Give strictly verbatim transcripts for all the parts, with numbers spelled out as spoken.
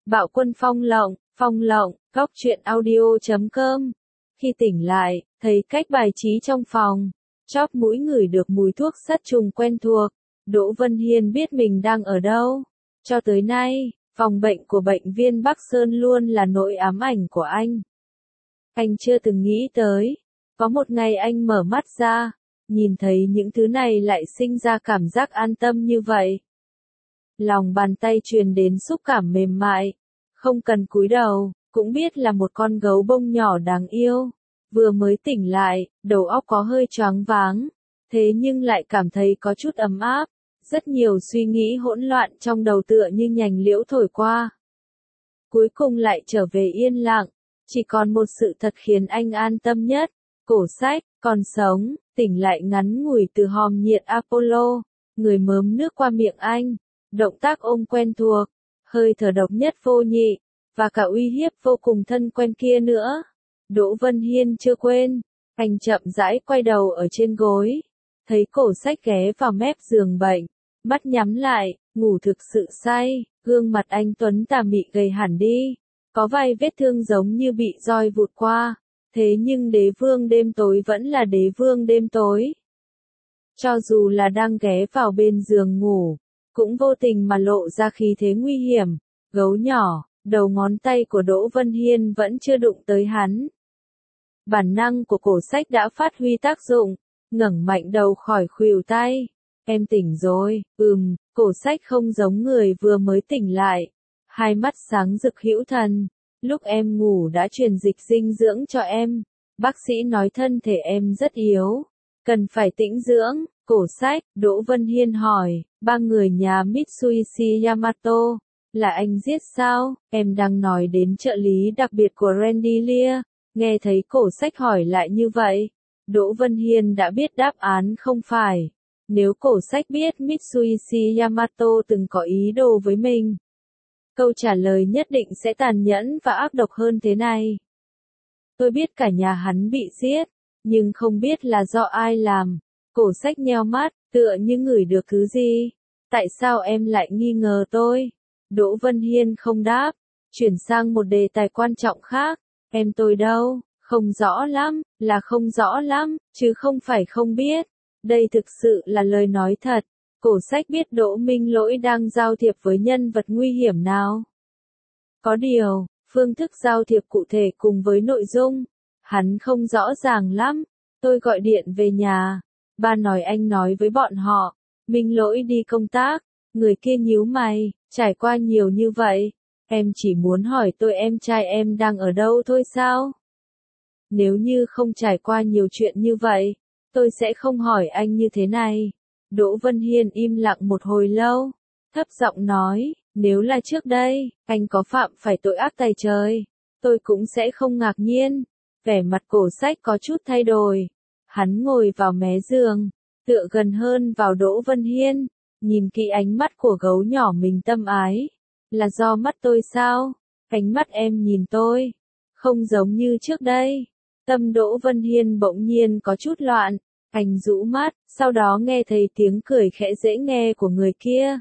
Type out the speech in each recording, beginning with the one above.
Bạo Quân Phong Lộng, Phong Lộng, góc truyện audio chấm com. Khi tỉnh lại, thấy cách bài trí trong phòng, chóp mũi ngửi được mùi thuốc sát trùng quen thuộc, Đỗ Vân Hiên biết mình đang ở đâu. Cho tới nay, phòng bệnh của bệnh viện Bắc Sơn luôn là nỗi ám ảnh của anh. Anh chưa từng nghĩ tới, có một ngày anh mở mắt ra, nhìn thấy những thứ này lại sinh ra cảm giác an tâm như vậy. Lòng bàn tay truyền đến xúc cảm mềm mại, không cần cúi đầu, cũng biết là một con gấu bông nhỏ đáng yêu. Vừa mới tỉnh lại, đầu óc có hơi choáng váng, thế nhưng lại cảm thấy có chút ấm áp. Rất nhiều suy nghĩ hỗn loạn trong đầu tựa như nhành liễu thổi qua. Cuối cùng lại trở về yên lặng, chỉ còn một sự thật khiến anh an tâm nhất. Cổ sách, còn sống, tỉnh lại ngắn ngủi từ hòm nhiệt Apollo, người mớm nước qua miệng anh, động tác ôm quen thuộc, hơi thở độc nhất vô nhị, và cả uy hiếp vô cùng thân quen kia nữa. Đỗ Vân Hiên chưa quên, anh chậm rãi quay đầu ở trên gối, thấy cổ sách ghé vào mép giường bệnh, mắt nhắm lại, ngủ thực sự say, gương mặt anh tuấn tà mị gầy hẳn đi, có vài vết thương giống như bị roi vụt qua. Thế nhưng đế vương đêm tối vẫn là đế vương đêm tối. Cho dù là đang ghé vào bên giường ngủ, cũng vô tình mà lộ ra khí thế nguy hiểm. Gấu nhỏ, đầu ngón tay của Đỗ Vân Hiên vẫn chưa đụng tới hắn. Bản năng của cổ sách đã phát huy tác dụng, ngẩng mạnh đầu khỏi khuỷu tay. Em tỉnh rồi, ừm, cổ sách không giống người vừa mới tỉnh lại. Hai mắt sáng rực hữu thần. Lúc em ngủ đã truyền dịch dinh dưỡng cho em. Bác sĩ nói thân thể em rất yếu, cần phải tĩnh dưỡng. Cổ sách, Đỗ Vân Hiên hỏi, ba người nhà Mitsuishi Yamato, là anh giết sao? Em đang nói đến trợ lý đặc biệt của Randilia. Nghe thấy cổ sách hỏi lại như vậy, Đỗ Vân Hiên đã biết đáp án không phải. Nếu cổ sách biết Mitsuishi Yamato từng có ý đồ với mình, câu trả lời nhất định sẽ tàn nhẫn và ác độc hơn thế này. Tôi biết cả nhà hắn bị giết, nhưng không biết là do ai làm. Cổ sách nheo mắt, tựa như ngửi được thứ gì. Tại sao em lại nghi ngờ tôi? Đỗ Vân Hiên không đáp, chuyển sang một đề tài quan trọng khác. Em tôi đâu? Không rõ lắm, là không rõ lắm, chứ không phải không biết. Đây thực sự là lời nói thật. Cổ sách biết Đỗ Minh Lỗi đang giao thiệp với nhân vật nguy hiểm nào. Có điều, phương thức giao thiệp cụ thể cùng với nội dung, hắn không rõ ràng lắm. Tôi gọi điện về nhà, ba nói anh nói với bọn họ, Minh Lỗi đi công tác. Người kia nhíu mày, trải qua nhiều như vậy, em chỉ muốn hỏi tôi em trai em đang ở đâu thôi sao? Nếu như không trải qua nhiều chuyện như vậy, tôi sẽ không hỏi anh như thế này. Đỗ Vân Hiên im lặng một hồi lâu, thấp giọng nói, nếu là trước đây, anh có phạm phải tội ác tày trời, tôi cũng sẽ không ngạc nhiên. Vẻ mặt cổ sách có chút thay đổi, hắn ngồi vào mé giường, tựa gần hơn vào Đỗ Vân Hiên, nhìn kỹ ánh mắt của gấu nhỏ mình tâm ái. Là do mắt tôi sao? Ánh mắt em nhìn tôi, không giống như trước đây. Tâm Đỗ Vân Hiên bỗng nhiên có chút loạn. Anh rũ mắt, sau đó nghe thấy tiếng cười khẽ dễ nghe của người kia.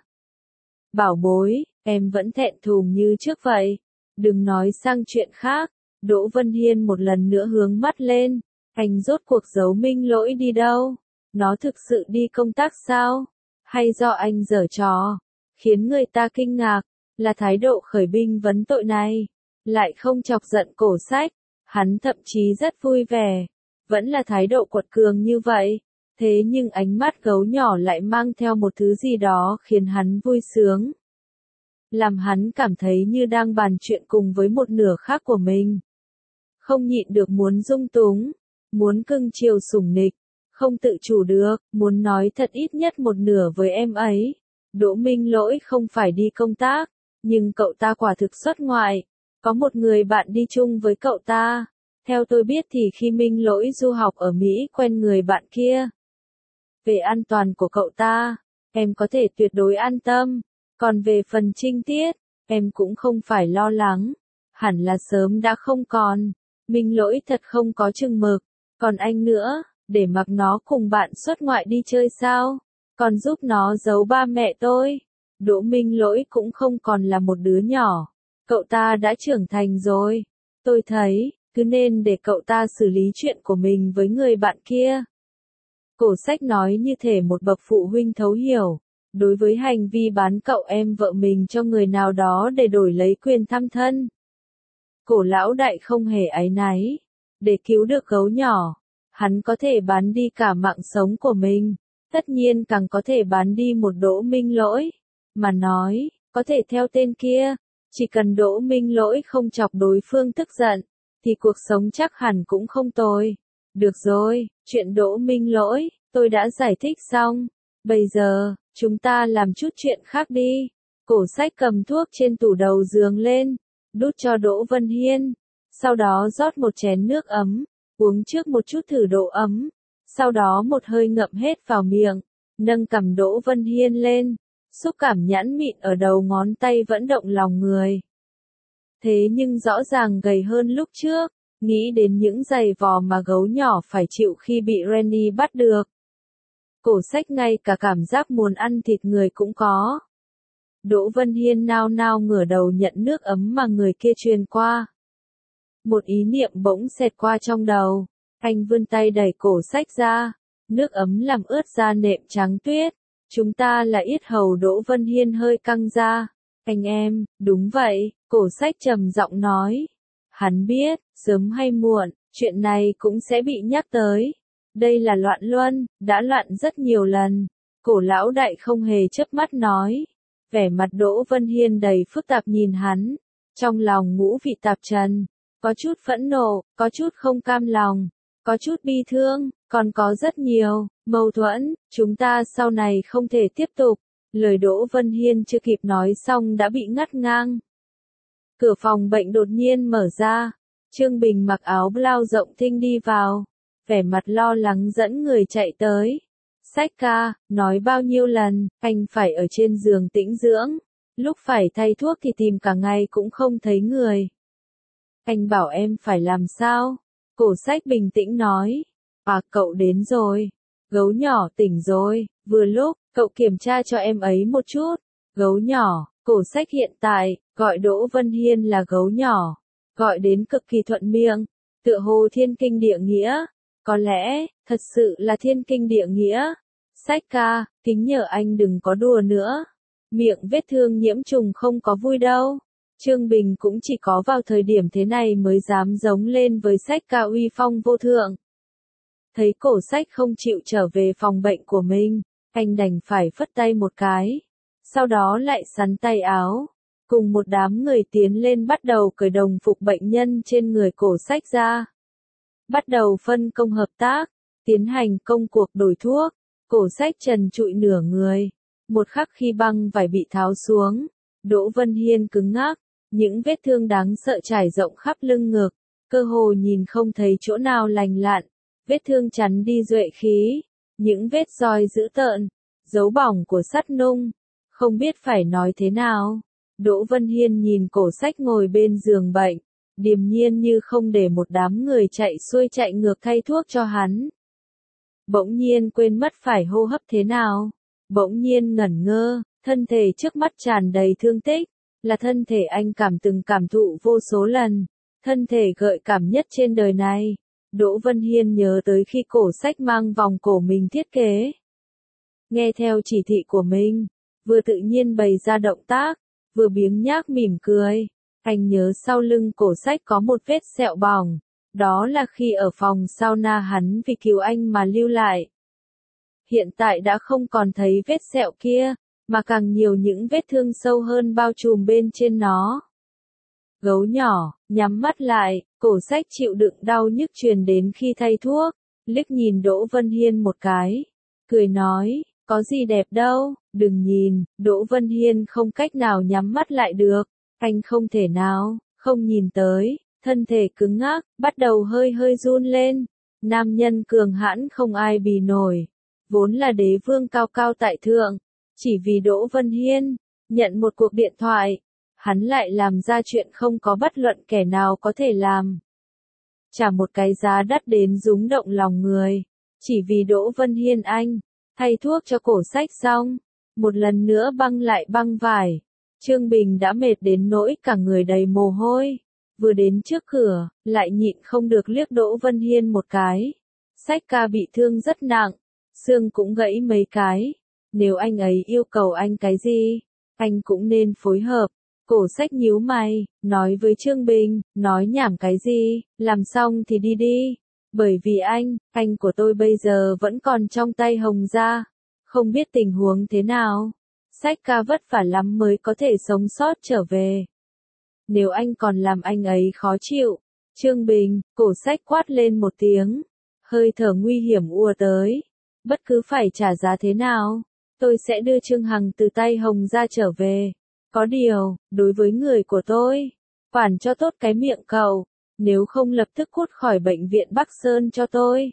Bảo bối, em vẫn thẹn thùng như trước vậy. Đừng nói sang chuyện khác. Đỗ Vân Hiên một lần nữa hướng mắt lên. Anh rốt cuộc giấu Minh Lỗi đi đâu? Nó thực sự đi công tác sao? Hay do anh giở trò? Khiến người ta kinh ngạc, là thái độ khởi binh vấn tội này. Lại không chọc giận cổ sách. Hắn thậm chí rất vui vẻ. Vẫn là thái độ quật cường như vậy, thế nhưng ánh mắt gấu nhỏ lại mang theo một thứ gì đó khiến hắn vui sướng. Làm hắn cảm thấy như đang bàn chuyện cùng với một nửa khác của mình. Không nhịn được muốn dung túng, muốn cưng chiều sủng nịch, không tự chủ được, muốn nói thật ít nhất một nửa với em ấy. Đỗ Minh Lỗi không phải đi công tác, nhưng cậu ta quả thực xuất ngoại, có một người bạn đi chung với cậu ta. Theo tôi biết thì khi Minh Lỗi du học ở Mỹ quen người bạn kia. Về an toàn của cậu ta, em có thể tuyệt đối an tâm. Còn về phần trinh tiết, em cũng không phải lo lắng. Hẳn là sớm đã không còn. Minh Lỗi thật không có chừng mực. Còn anh nữa, để mặc nó cùng bạn xuất ngoại đi chơi sao? Còn giúp nó giấu ba mẹ tôi. Đỗ Minh Lỗi cũng không còn là một đứa nhỏ. Cậu ta đã trưởng thành rồi. Tôi thấy, cứ nên để cậu ta xử lý chuyện của mình với người bạn kia. Cổ sách nói như thể một bậc phụ huynh thấu hiểu. Đối với hành vi bán cậu em vợ mình cho người nào đó để đổi lấy quyền thăm thân. Cổ lão đại không hề áy náy. Để cứu được gấu nhỏ, hắn có thể bán đi cả mạng sống của mình. Tất nhiên càng có thể bán đi một Đỗ Minh Lỗi. Mà nói, có thể theo tên kia, chỉ cần Đỗ Minh Lỗi không chọc đối phương tức giận, thì cuộc sống chắc hẳn cũng không tồi. Được rồi, chuyện Đỗ Minh Lỗi, tôi đã giải thích xong. Bây giờ, chúng ta làm chút chuyện khác đi. Cổ sách cầm thuốc trên tủ đầu giường lên, đút cho Đỗ Vân Hiên. Sau đó rót một chén nước ấm, uống trước một chút thử độ ấm. Sau đó một hơi ngậm hết vào miệng, nâng cằm Đỗ Vân Hiên lên. Xúc cảm nhẵn mịn ở đầu ngón tay vẫn động lòng người. Thế nhưng rõ ràng gầy hơn lúc trước, nghĩ đến những giày vò mà gấu nhỏ phải chịu khi bị Rennie bắt được. Cổ sách ngay cả cảm giác muốn ăn thịt người cũng có. Đỗ Vân Hiên nao nao ngửa đầu nhận nước ấm mà người kia truyền qua. Một ý niệm bỗng xẹt qua trong đầu, anh vươn tay đẩy cổ sách ra, nước ấm làm ướt da nệm trắng tuyết. Chúng ta là yết hầu. Đỗ Vân Hiên hơi căng ra. Anh em, đúng vậy, cổ sách trầm giọng nói. Hắn biết, sớm hay muộn, chuyện này cũng sẽ bị nhắc tới. Đây là loạn luân, đã loạn rất nhiều lần. Cổ lão đại không hề chớp mắt nói. Vẻ mặt Đỗ Vân Hiên đầy phức tạp nhìn hắn. Trong lòng ngũ vị tạp trần. Có chút phẫn nộ, có chút không cam lòng, có chút bi thương, còn có rất nhiều mâu thuẫn. Chúng ta sau này không thể tiếp tục. Lời Đỗ Vân Hiên chưa kịp nói xong đã bị ngắt ngang. Cửa phòng bệnh đột nhiên mở ra. Trương Bình mặc áo blau rộng thinh đi vào. Vẻ mặt lo lắng dẫn người chạy tới. Sách ca, nói bao nhiêu lần, anh phải ở trên giường tĩnh dưỡng. Lúc phải thay thuốc thì tìm cả ngày cũng không thấy người. Anh bảo em phải làm sao? Cổ sách bình tĩnh nói. À, cậu đến rồi. Gấu nhỏ tỉnh rồi. Vừa lúc, cậu kiểm tra cho em ấy một chút. Gấu nhỏ, cổ sách hiện tại, gọi Đỗ Vân Hiên là gấu nhỏ. Gọi đến cực kỳ thuận miệng. Tựa hồ thiên kinh địa nghĩa. Có lẽ, thật sự là thiên kinh địa nghĩa. Sách ca, kính nhờ anh đừng có đùa nữa. Miệng vết thương nhiễm trùng không có vui đâu. Trương Bình cũng chỉ có vào thời điểm thế này mới dám giống lên với sách ca uy phong vô thượng. Thấy cổ sách không chịu trở về phòng bệnh của mình, anh đành phải phất tay một cái. Sau đó lại sắn tay áo. Cùng một đám người tiến lên bắt đầu cởi đồng phục bệnh nhân trên người cổ sách ra. Bắt đầu phân công hợp tác, tiến hành công cuộc đổi thuốc. Cổ sách trần trụi nửa người. Một khắc khi băng vải bị tháo xuống, Đỗ Vân Hiên cứng ngắc. Những vết thương đáng sợ trải rộng khắp lưng ngực, cơ hồ nhìn không thấy chỗ nào lành lặn, vết thương chắn đi duệ khí, những vết roi dữ tợn, dấu bỏng của sắt nung, không biết phải nói thế nào. Đỗ Vân Hiên nhìn cổ sách ngồi bên giường bệnh, điềm nhiên như không để một đám người chạy xuôi chạy ngược thay thuốc cho hắn. Bỗng nhiên quên mất phải hô hấp thế nào, bỗng nhiên ngẩn ngơ, thân thể trước mắt tràn đầy thương tích. Là thân thể anh cảm từng cảm thụ vô số lần, thân thể gợi cảm nhất trên đời này. Đỗ Vân Hiên nhớ tới khi cổ sách mang vòng cổ mình thiết kế. Nghe theo chỉ thị của mình, vừa tự nhiên bày ra động tác, vừa biếng nhác mỉm cười. Anh nhớ sau lưng cổ sách có một vết sẹo bỏng, đó là khi ở phòng sauna hắn vì cứu anh mà lưu lại. Hiện tại đã không còn thấy vết sẹo kia, mà càng nhiều những vết thương sâu hơn bao trùm bên trên nó. Gấu nhỏ, nhắm mắt lại, cổ sách chịu đựng đau nhức truyền đến khi thay thuốc, liếc nhìn Đỗ Vân Hiên một cái, cười nói, có gì đẹp đâu, đừng nhìn. Đỗ Vân Hiên không cách nào nhắm mắt lại được, anh không thể nào, không nhìn tới, thân thể cứng ngắc, bắt đầu hơi hơi run lên. Nam nhân cường hãn không ai bì nổi, vốn là đế vương cao cao tại thượng. Chỉ vì Đỗ Vân Hiên nhận một cuộc điện thoại, hắn lại làm ra chuyện không có bất luận kẻ nào có thể làm. Trả một cái giá đắt đến rúng động lòng người, chỉ vì Đỗ Vân Hiên anh thay thuốc cho cổ sách xong, một lần nữa băng lại băng vải, Trương Bình đã mệt đến nỗi cả người đầy mồ hôi. Vừa đến trước cửa, lại nhịn không được liếc Đỗ Vân Hiên một cái. Sách ca bị thương rất nặng, xương cũng gãy mấy cái. Nếu anh ấy yêu cầu anh cái gì, anh cũng nên phối hợp. Cổ Sách nhíu mày, nói với Trương Bình, nói nhảm cái gì, làm xong thì đi đi. Bởi vì anh, anh của tôi bây giờ vẫn còn trong tay Hồng gia, không biết tình huống thế nào. Sách ca vất vả lắm mới có thể sống sót trở về. Nếu anh còn làm anh ấy khó chịu, Trương Bình, Cổ Sách quát lên một tiếng, hơi thở nguy hiểm ùa tới. Bất cứ phải trả giá thế nào, tôi sẽ đưa Trương Hằng từ tay Hồng gia trở về. Có điều, đối với người của tôi, quản cho tốt cái miệng cậu, nếu không lập tức cút khỏi bệnh viện Bắc Sơn cho tôi.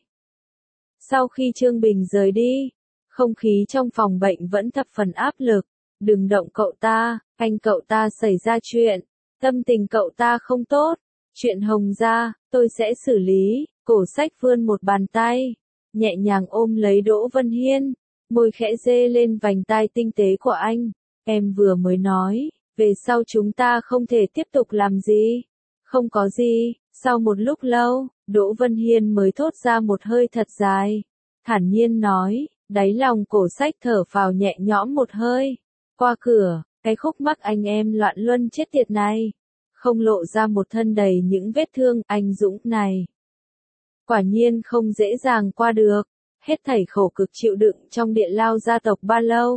Sau khi Trương Bình rời đi, không khí trong phòng bệnh vẫn thập phần áp lực. Đừng động cậu ta, anh cậu ta xảy ra chuyện, tâm tình cậu ta không tốt. Chuyện Hồng gia, tôi sẽ xử lý. Cổ Sách vươn một bàn tay, nhẹ nhàng ôm lấy Đỗ Vân Hiên, môi khẽ dê lên vành tai tinh tế của anh. Em vừa mới nói, về sau chúng ta không thể tiếp tục làm gì. Không có gì. Sau một lúc lâu, Đỗ Vân Hiên mới thốt ra một hơi thật dài, thản nhiên nói, đáy lòng Cổ Sách thở phào nhẹ nhõm một hơi. Qua cửa, cái khúc mắc anh em loạn luân chết tiệt này, không lộ ra một thân đầy những vết thương anh dũng này. Quả nhiên không dễ dàng qua được, hết thảy khổ cực chịu đựng trong địa lao gia tộc bao lâu.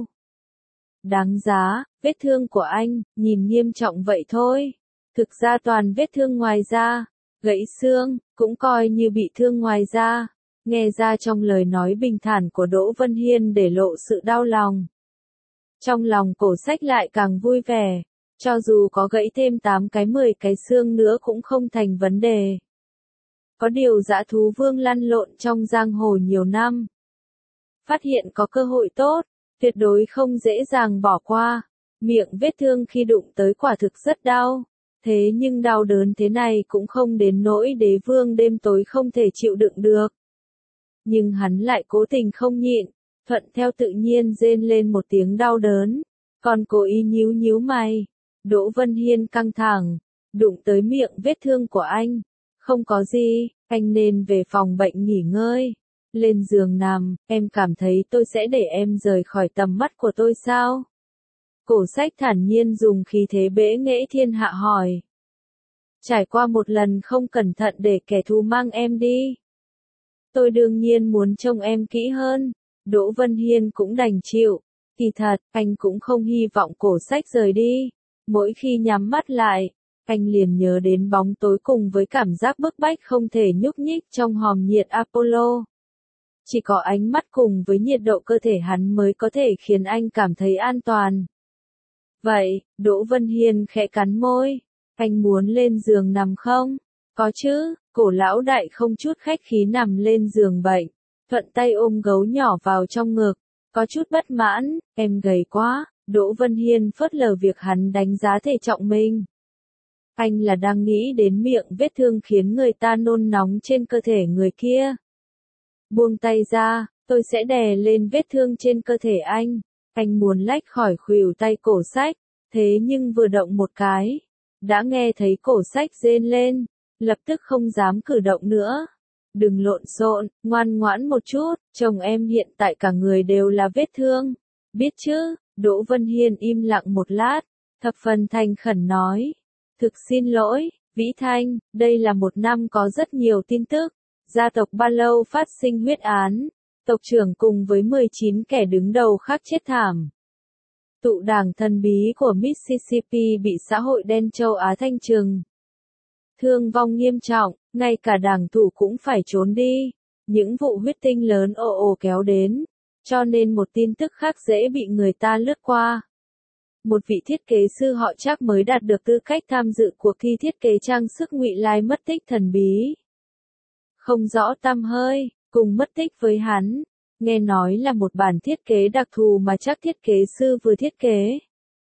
Đáng giá, vết thương của anh, nhìn nghiêm trọng vậy thôi. Thực ra toàn vết thương ngoài da, gãy xương, cũng coi như bị thương ngoài da. Nghe ra trong lời nói bình thản của Đỗ Vân Hiên để lộ sự đau lòng. Trong lòng Cổ Sách lại càng vui vẻ, cho dù có gãy thêm tám cái mười cái xương nữa cũng không thành vấn đề. Có điều dã thú vương lăn lộn trong giang hồ nhiều năm. Phát hiện có cơ hội tốt, tuyệt đối không dễ dàng bỏ qua. Miệng vết thương khi đụng tới quả thực rất đau. Thế nhưng đau đớn thế này cũng không đến nỗi Đế Vương đêm tối không thể chịu đựng được. Nhưng hắn lại cố tình không nhịn, thuận theo tự nhiên rên lên một tiếng đau đớn, còn cố ý nhíu nhíu mày. Đỗ Vân Hiên căng thẳng, đụng tới miệng vết thương của anh. Không có gì, anh nên về phòng bệnh nghỉ ngơi. Lên giường nằm, em cảm thấy tôi sẽ để em rời khỏi tầm mắt của tôi sao? Cổ Sách thản nhiên dùng khí thế bẽ nghễ thiên hạ hỏi. Trải qua một lần không cẩn thận để kẻ thù mang em đi. Tôi đương nhiên muốn trông em kỹ hơn. Đỗ Vân Hiên cũng đành chịu. Kỳ thật, anh cũng không hy vọng Cổ Sách rời đi. Mỗi khi nhắm mắt lại, anh liền nhớ đến bóng tối cùng với cảm giác bức bách không thể nhúc nhích trong hòm nhiệt Apollo. Chỉ có ánh mắt cùng với nhiệt độ cơ thể hắn mới có thể khiến anh cảm thấy an toàn. Vậy, Đỗ Vân Hiên khẽ cắn môi. Anh muốn lên giường nằm không? Có chứ. Cổ lão đại không chút khách khí nằm lên giường bệnh, thuận tay ôm gấu nhỏ vào trong ngực. Có chút bất mãn, em gầy quá. Đỗ Vân Hiên phớt lờ việc hắn đánh giá thể trọng mình. Anh là đang nghĩ đến miệng vết thương khiến người ta nôn nóng trên cơ thể người kia. Buông tay ra, tôi sẽ đè lên vết thương trên cơ thể anh. Anh muốn lách khỏi khuỷu tay Cổ Sách, thế nhưng vừa động một cái, đã nghe thấy Cổ Sách rên lên, lập tức không dám cử động nữa. Đừng lộn xộn, ngoan ngoãn một chút, chồng em hiện tại cả người đều là vết thương. Biết chứ? Đỗ Vân Hiên im lặng một lát, thập phần thành khẩn nói. Thực xin lỗi, Vĩ Thanh, đây là một năm có rất nhiều tin tức. Gia tộc Ba Lâu phát sinh huyết án, tộc trưởng cùng với mười chín kẻ đứng đầu khác chết thảm. Tụ đảng thần bí của Mississippi bị xã hội đen châu Á thanh trừng. Thương vong nghiêm trọng, ngay cả đảng thủ cũng phải trốn đi. Những vụ huyết tinh lớn ồ ồ kéo đến, cho nên một tin tức khác dễ bị người ta lướt qua. Một vị thiết kế sư họ Trác mới đạt được tư cách tham dự cuộc thi thiết kế trang sức ngụy lai mất tích thần bí. Không rõ tăm hơi, cùng mất tích với hắn, nghe nói là một bản thiết kế đặc thù mà Trác thiết kế sư vừa thiết kế.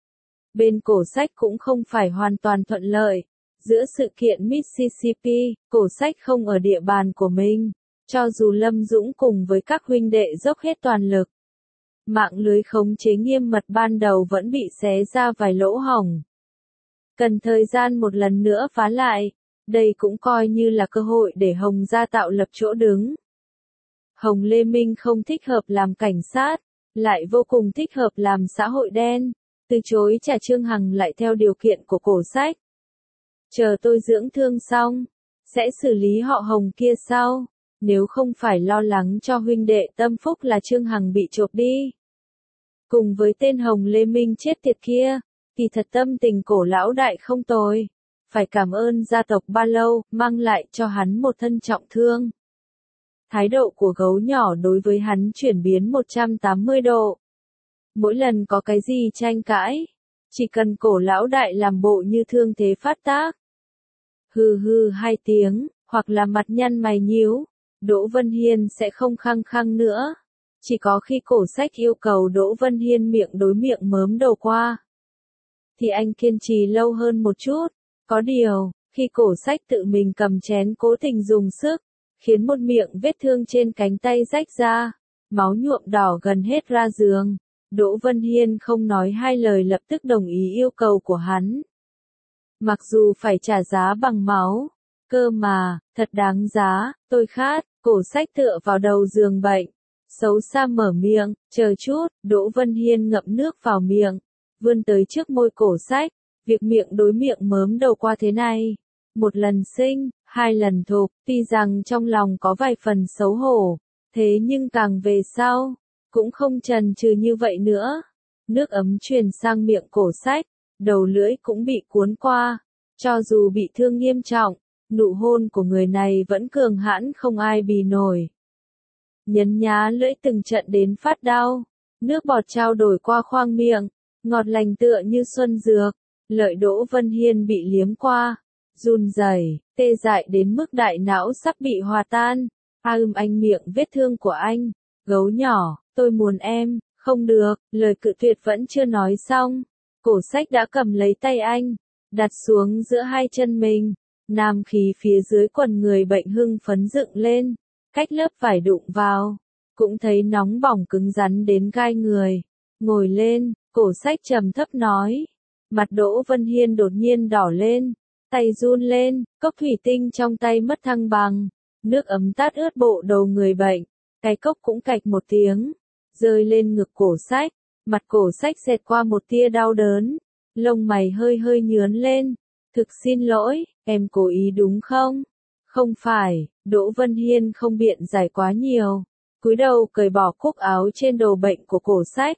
Bên Cổ Sách cũng không phải hoàn toàn thuận lợi. Giữa sự kiện Mississippi, Cổ Sách không ở địa bàn của mình, cho dù Lâm Dũng cùng với các huynh đệ dốc hết toàn lực. Mạng lưới khống chế nghiêm mật ban đầu vẫn bị xé ra vài lỗ hổng. Cần thời gian một lần nữa phá lại, đây cũng coi như là cơ hội để Hồng gia tạo lập chỗ đứng. Hồng Lê Minh không thích hợp làm cảnh sát, lại vô cùng thích hợp làm xã hội đen, từ chối trả Trương Hằng lại theo điều kiện của cổ sách. Chờ tôi dưỡng thương xong, sẽ xử lý họ Hồng kia sau, nếu không phải lo lắng cho huynh đệ tâm phúc là Trương Hằng bị chộp đi. Cùng với tên Hồng Lê Minh chết tiệt kia, thì thật tâm tình cổ lão đại không tồi, phải cảm ơn gia tộc Ba Lâu, mang lại cho hắn một thân trọng thương. Thái độ của gấu nhỏ đối với hắn chuyển biến một trăm tám mươi độ. Mỗi lần có cái gì tranh cãi, chỉ cần cổ lão đại làm bộ như thương thế phát tác. Hừ hừ hai tiếng, hoặc là mặt nhăn mày nhíu, Đỗ Vân Hiên sẽ không khăng khăng nữa. Chỉ có khi cổ sách yêu cầu Đỗ Vân Hiên miệng đối miệng mớm đầu qua, thì anh kiên trì lâu hơn một chút. Có điều, khi cổ sách tự mình cầm chén cố tình dùng sức, khiến một miệng vết thương trên cánh tay rách ra, máu nhuộm đỏ gần hết ra giường, Đỗ Vân Hiên không nói hai lời lập tức đồng ý yêu cầu của hắn. Mặc dù phải trả giá bằng máu, cơ mà, thật đáng giá, tôi khát, cổ sách tựa vào đầu giường bệnh, xấu xa mở miệng, chờ chút, Đỗ Vân Hiên ngậm nước vào miệng, vươn tới trước môi cổ sách, việc miệng đối miệng mớm đầu qua thế này. Một lần sinh, hai lần thục, tuy rằng trong lòng có vài phần xấu hổ, thế nhưng càng về sau, cũng không chần chừ như vậy nữa. Nước ấm truyền sang miệng cổ sách, đầu lưỡi cũng bị cuốn qua, cho dù bị thương nghiêm trọng, nụ hôn của người này vẫn cường hãn không ai bì nổi. Nhấn nhá lưỡi từng trận đến phát đau, nước bọt trao đổi qua khoang miệng, ngọt lành tựa như xuân dược, lợi Đỗ Vân Hiên bị liếm qua, run rẩy, tê dại đến mức đại não sắp bị hòa tan. A ưm anh miệng vết thương của anh, gấu nhỏ, tôi muốn em, không được, lời cự tuyệt vẫn chưa nói xong, cổ sách đã cầm lấy tay anh, đặt xuống giữa hai chân mình, nam khí phía dưới quần người bệnh hưng phấn dựng lên, cách lớp vải đụng vào, cũng thấy nóng bỏng cứng rắn đến gai người, ngồi lên, cổ sách trầm thấp nói, mặt Đỗ Vân Hiên đột nhiên đỏ lên, tay run lên, cốc thủy tinh trong tay mất thăng bằng, nước ấm tát ướt bộ đầu người bệnh, cái cốc cũng cạch một tiếng, rơi lên ngực cổ sách, mặt cổ sách xẹt qua một tia đau đớn, lông mày hơi hơi nhướn lên, thực xin lỗi, em cố ý đúng không? Không phải, Đỗ Vân Hiên không biện giải quá nhiều, cúi đầu cởi bỏ cúc áo trên đầu bệnh của cổ sách.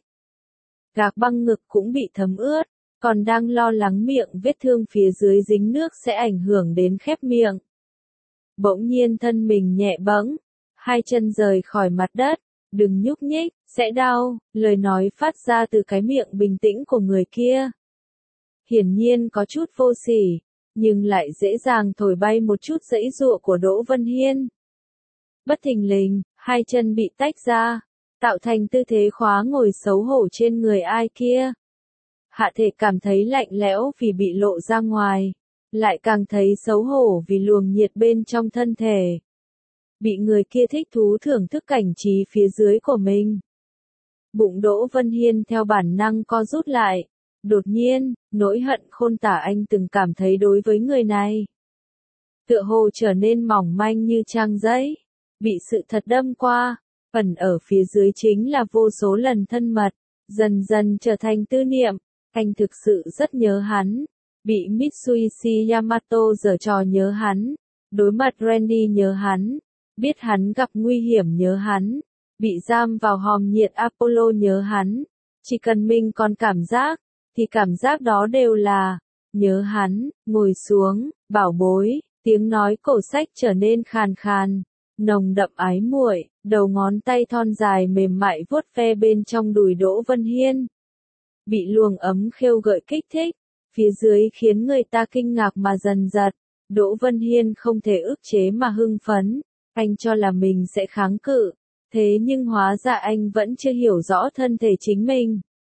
Gạc băng ngực cũng bị thấm ướt, còn đang lo lắng miệng vết thương phía dưới dính nước sẽ ảnh hưởng đến khép miệng. Bỗng nhiên thân mình nhẹ bẫng, hai chân rời khỏi mặt đất, đừng nhúc nhích, sẽ đau, lời nói phát ra từ cái miệng bình tĩnh của người kia. Hiển nhiên có chút vô sỉ, nhưng lại dễ dàng thổi bay một chút giãy giụa của Đỗ Vân Hiên. Bất thình lình, hai chân bị tách ra, tạo thành tư thế khóa ngồi xấu hổ trên người ai kia. Hạ thể cảm thấy lạnh lẽo vì bị lộ ra ngoài, lại càng thấy xấu hổ vì luồng nhiệt bên trong thân thể. Bị người kia thích thú thưởng thức cảnh trí phía dưới của mình. Bụng Đỗ Vân Hiên theo bản năng co rút lại. Đột nhiên, nỗi hận khôn tả anh từng cảm thấy đối với người này, tựa hồ trở nên mỏng manh như trang giấy, bị sự thật đâm qua, ẩn ở phía dưới chính là vô số lần thân mật, dần dần trở thành tư niệm, anh thực sự rất nhớ hắn, bị Mitsubishi Yamato giở trò nhớ hắn, đối mặt Randy nhớ hắn, biết hắn gặp nguy hiểm nhớ hắn, bị giam vào hòm nhiệt Apollo nhớ hắn, chỉ cần mình còn cảm giác, thì cảm giác đó đều là, nhớ hắn, ngồi xuống, bảo bối, tiếng nói cổ sách trở nên khàn khàn, nồng đậm ái muội, đầu ngón tay thon dài mềm mại vuốt ve bên trong đùi Đỗ Vân Hiên. Bị luồng ấm khêu gợi kích thích, phía dưới khiến người ta kinh ngạc mà dần dật, Đỗ Vân Hiên không thể ức chế mà hưng phấn, anh cho là mình sẽ kháng cự, thế nhưng hóa ra anh vẫn chưa hiểu rõ thân thể chính mình.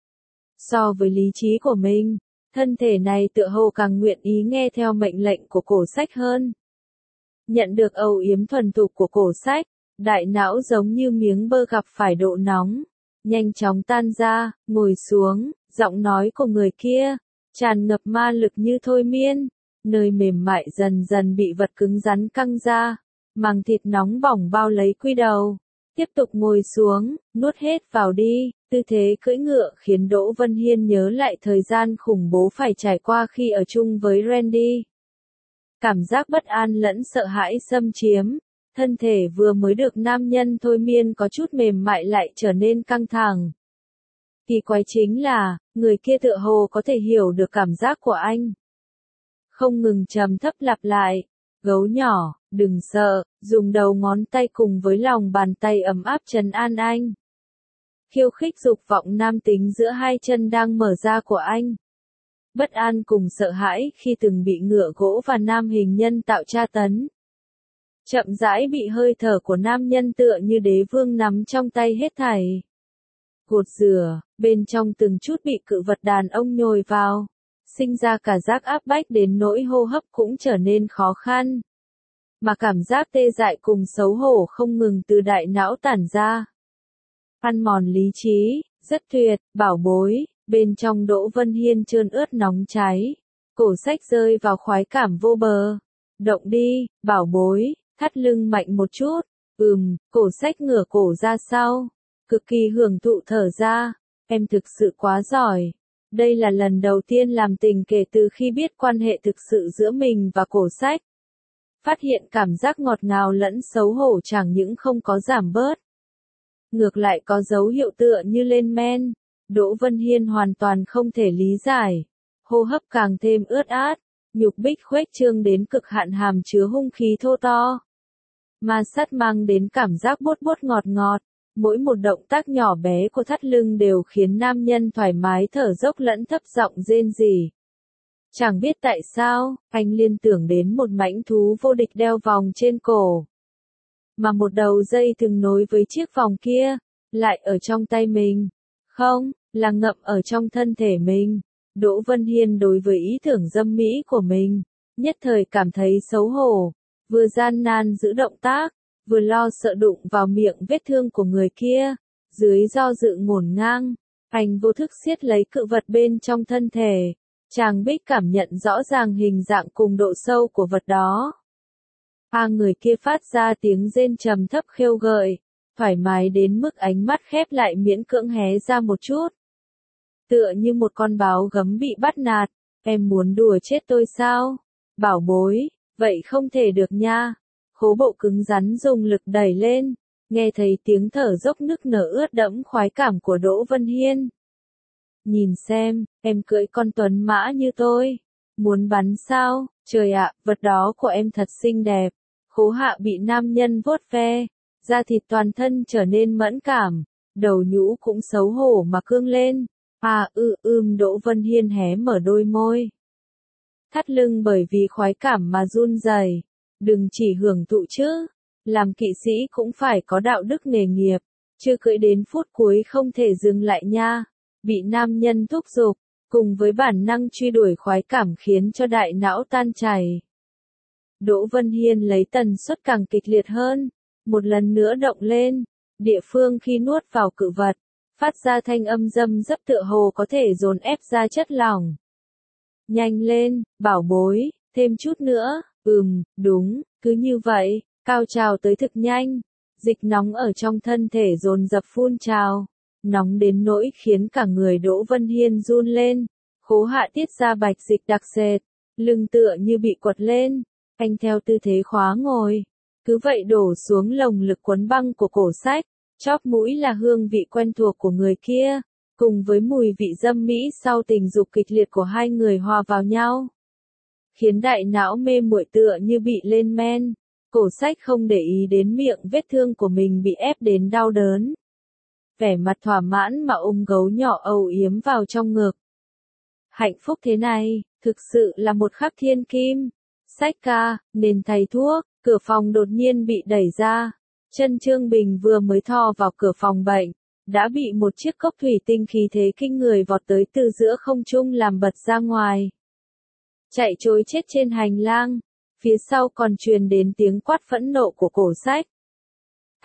So với lý trí của mình, thân thể này tựa hồ càng nguyện ý nghe theo mệnh lệnh của cổ sách hơn. Nhận được âu yếm thuần thục của cổ sách, đại não giống như miếng bơ gặp phải độ nóng, nhanh chóng tan ra, ngồi xuống, giọng nói của người kia, tràn ngập ma lực như thôi miên, nơi mềm mại dần dần bị vật cứng rắn căng ra, màng thịt nóng bỏng bao lấy quy đầu. Tiếp tục ngồi xuống, nuốt hết vào đi, tư thế cưỡi ngựa khiến Đỗ Vân Hiên nhớ lại thời gian khủng bố phải trải qua khi ở chung với Randy. Cảm giác bất an lẫn sợ hãi xâm chiếm, thân thể vừa mới được nam nhân thôi miên có chút mềm mại lại trở nên căng thẳng. Kỳ quái chính là, người kia tựa hồ có thể hiểu được cảm giác của anh. Không ngừng trầm thấp lặp lại, gấu nhỏ, đừng sợ, dùng đầu ngón tay cùng với lòng bàn tay ấm áp trấn an anh. Khiêu khích dục vọng nam tính giữa hai chân đang mở ra của anh. Bất an cùng sợ hãi khi từng bị ngựa gỗ và nam hình nhân tạo tra tấn. Chậm rãi bị hơi thở của nam nhân tựa như đế vương nắm trong tay hết thảy. Gột rửa, bên trong từng chút bị cự vật đàn ông nhồi vào. Sinh ra cả giác áp bách đến nỗi hô hấp cũng trở nên khó khăn. Mà cảm giác tê dại cùng xấu hổ không ngừng từ đại não tản ra. Ăn mòn lý trí, rất tuyệt, bảo bối, bên trong Đỗ Vân Hiên trơn ướt nóng cháy. Cổ sách rơi vào khoái cảm vô bờ. Động đi, bảo bối, thắt lưng mạnh một chút. Ừm, cổ sách ngửa cổ ra sau. Cực kỳ hưởng thụ thở ra. Em thực sự quá giỏi. Đây là lần đầu tiên làm tình kể từ khi biết quan hệ thực sự giữa mình và cổ sách. Phát hiện cảm giác ngọt ngào lẫn xấu hổ chẳng những không có giảm bớt. Ngược lại có dấu hiệu tựa như lên men. Đỗ Vân Hiên hoàn toàn không thể lý giải. Hô hấp càng thêm ướt át. Nhục bích khuếch trương đến cực hạn hàm chứa hung khí thô to. Ma sát mang đến cảm giác buốt buốt ngọt ngọt. Mỗi một động tác nhỏ bé của thắt lưng đều khiến nam nhân thoải mái thở dốc lẫn thấp giọng rên rỉ. Chẳng biết tại sao, anh liên tưởng đến một mãnh thú vô địch đeo vòng trên cổ. Mà một đầu dây thừng nối với chiếc vòng kia, lại ở trong tay mình. Không, là ngậm ở trong thân thể mình. Đỗ Vân Hiên đối với ý tưởng dâm mỹ của mình, nhất thời cảm thấy xấu hổ, vừa gian nan giữ động tác, vừa lo sợ đụng vào miệng vết thương của người kia. Dưới do dự ngổn ngang, anh vô thức siết lấy cự vật bên trong thân thể. Chàng Bích cảm nhận rõ ràng hình dạng cùng độ sâu của vật đó. A người kia phát ra tiếng rên trầm thấp khêu gợi, thoải mái đến mức ánh mắt khép lại miễn cưỡng hé ra một chút. Tựa như một con báo gấm bị bắt nạt, em muốn đùa chết tôi sao? Bảo bối, vậy không thể được nha. Khố bộ cứng rắn dùng lực đẩy lên, nghe thấy tiếng thở dốc nức nở ướt đẫm khoái cảm của Đỗ Vân Hiên. Nhìn xem, em cưỡi con tuấn mã như tôi. Muốn bắn sao? Trời ạ, vật đó của em thật xinh đẹp. Khố hạ bị nam nhân vuốt ve, da thịt toàn thân trở nên mẫn cảm, đầu nhũ cũng xấu hổ mà cương lên. À ư ưm Đỗ Vân Hiên hé mở đôi môi. Thắt lưng bởi vì khoái cảm mà run rẩy. Đừng chỉ hưởng thụ chứ. Làm kỵ sĩ cũng phải có đạo đức nghề nghiệp. Chưa cưỡi đến phút cuối không thể dừng lại nha. Bị nam nhân thúc giục, cùng với bản năng truy đuổi khoái cảm khiến cho đại não tan chảy. Đỗ Vân Hiên lấy tần suất càng kịch liệt hơn, một lần nữa động lên, địa phương khi nuốt vào cự vật, phát ra thanh âm dâm dấp tựa hồ có thể dồn ép ra chất lỏng. Nhanh lên, bảo bối, thêm chút nữa, ừm, đúng, cứ như vậy, cao trào tới thực nhanh, dịch nóng ở trong thân thể dồn dập phun trào. Nóng đến nỗi khiến cả người Đỗ Vân Hiên run lên, khố hạ tiết ra bạch dịch đặc sệt, lưng tựa như bị quật lên, anh theo tư thế khóa ngồi, cứ vậy đổ xuống lồng lực quấn băng của cổ sách, chóp mũi là hương vị quen thuộc của người kia, cùng với mùi vị dâm mỹ sau tình dục kịch liệt của hai người hòa vào nhau, khiến đại não mê muội tựa như bị lên men, cổ sách không để ý đến miệng vết thương của mình bị ép đến đau đớn. Vẻ mặt thỏa mãn mà ôm gấu nhỏ âu yếm vào trong ngực. Hạnh phúc thế này, thực sự là một khắc thiên kim. Sách ca, nên thay thuốc, cửa phòng đột nhiên bị đẩy ra. Chân Trương Bình vừa mới thò vào cửa phòng bệnh, đã bị một chiếc cốc thủy tinh khí thế kinh người vọt tới từ giữa không trung làm bật ra ngoài. Chạy trối chết trên hành lang, phía sau còn truyền đến tiếng quát phẫn nộ của cổ sách.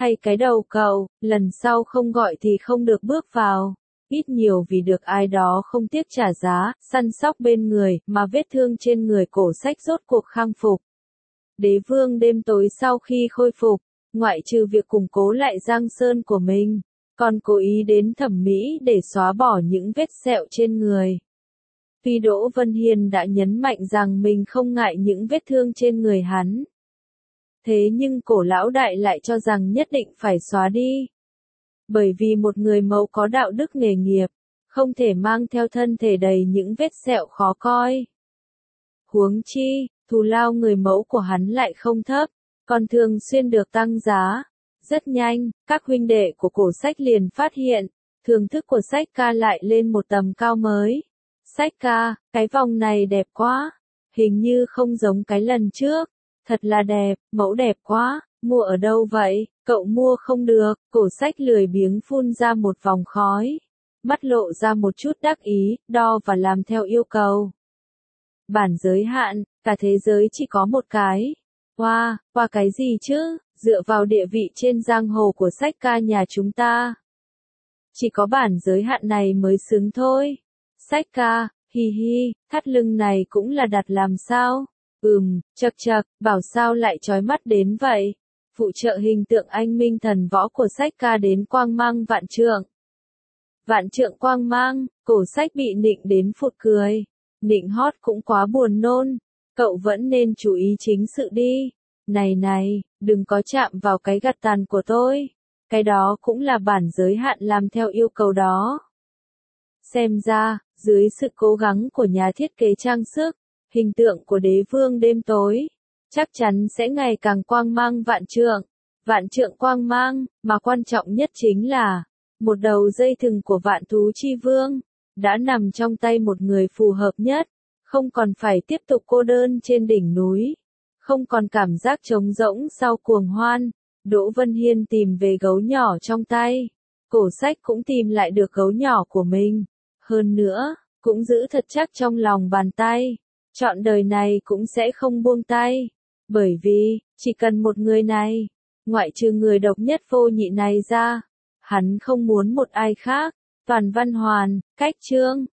Thay cái đầu cậu, lần sau không gọi thì không được bước vào. Ít nhiều vì được ai đó không tiếc trả giá, săn sóc bên người, mà vết thương trên người cổ sách rốt cuộc khang phục. Đế vương đêm tối sau khi khôi phục, ngoại trừ việc củng cố lại giang sơn của mình, còn cố ý đến thẩm mỹ để xóa bỏ những vết sẹo trên người. Tuy Đỗ Vân Hiên đã nhấn mạnh rằng mình không ngại những vết thương trên người hắn. Thế nhưng cổ lão đại lại cho rằng nhất định phải xóa đi. Bởi vì một người mẫu có đạo đức nghề nghiệp, không thể mang theo thân thể đầy những vết sẹo khó coi. Huống chi, thù lao người mẫu của hắn lại không thấp, còn thường xuyên được tăng giá. Rất nhanh, các huynh đệ của cổ sách liền phát hiện, thưởng thức của sách ca lại lên một tầm cao mới. Sách ca, cái vòng này đẹp quá, hình như không giống cái lần trước, thật là đẹp, mẫu đẹp quá, mua ở đâu vậy, cậu mua không được, cổ sách lười biếng phun ra một vòng khói, mắt lộ ra một chút đắc ý, đo và làm theo yêu cầu. Bản giới hạn, cả thế giới chỉ có một cái. Wow, qua cái gì chứ, dựa vào địa vị trên giang hồ của sách ca nhà chúng ta. Chỉ có bản giới hạn này mới xứng thôi. Sách ca, hi hi, thắt lưng này cũng là đặt làm sao? Ừm, chậc chậc, bảo sao lại chói mắt đến vậy? Phụ trợ hình tượng anh minh thần võ của sách ca đến quang mang vạn trượng. Vạn trượng quang mang, cổ sách bị nịnh đến phụt cười. Nịnh hót cũng quá buồn nôn. Cậu vẫn nên chú ý chính sự đi. Này này, đừng có chạm vào cái gặt tàn của tôi. Cái đó cũng là bản giới hạn làm theo yêu cầu đó. Xem ra, dưới sự cố gắng của nhà thiết kế trang sức, hình tượng của đế vương đêm tối, chắc chắn sẽ ngày càng quang mang vạn trượng. Vạn trượng quang mang, mà quan trọng nhất chính là, một đầu dây thừng của vạn thú chi vương, đã nằm trong tay một người phù hợp nhất, không còn phải tiếp tục cô đơn trên đỉnh núi, không còn cảm giác trống rỗng sau cuồng hoan. Đỗ Vân Hiên tìm về gấu nhỏ trong tay, cổ sách cũng tìm lại được gấu nhỏ của mình, hơn nữa, cũng giữ thật chắc trong lòng bàn tay, trọn đời này cũng sẽ không buông tay, bởi vì, chỉ cần một người này, ngoại trừ người độc nhất vô nhị này ra, hắn không muốn một ai khác. Toàn Văn Hoàn, Cách Chương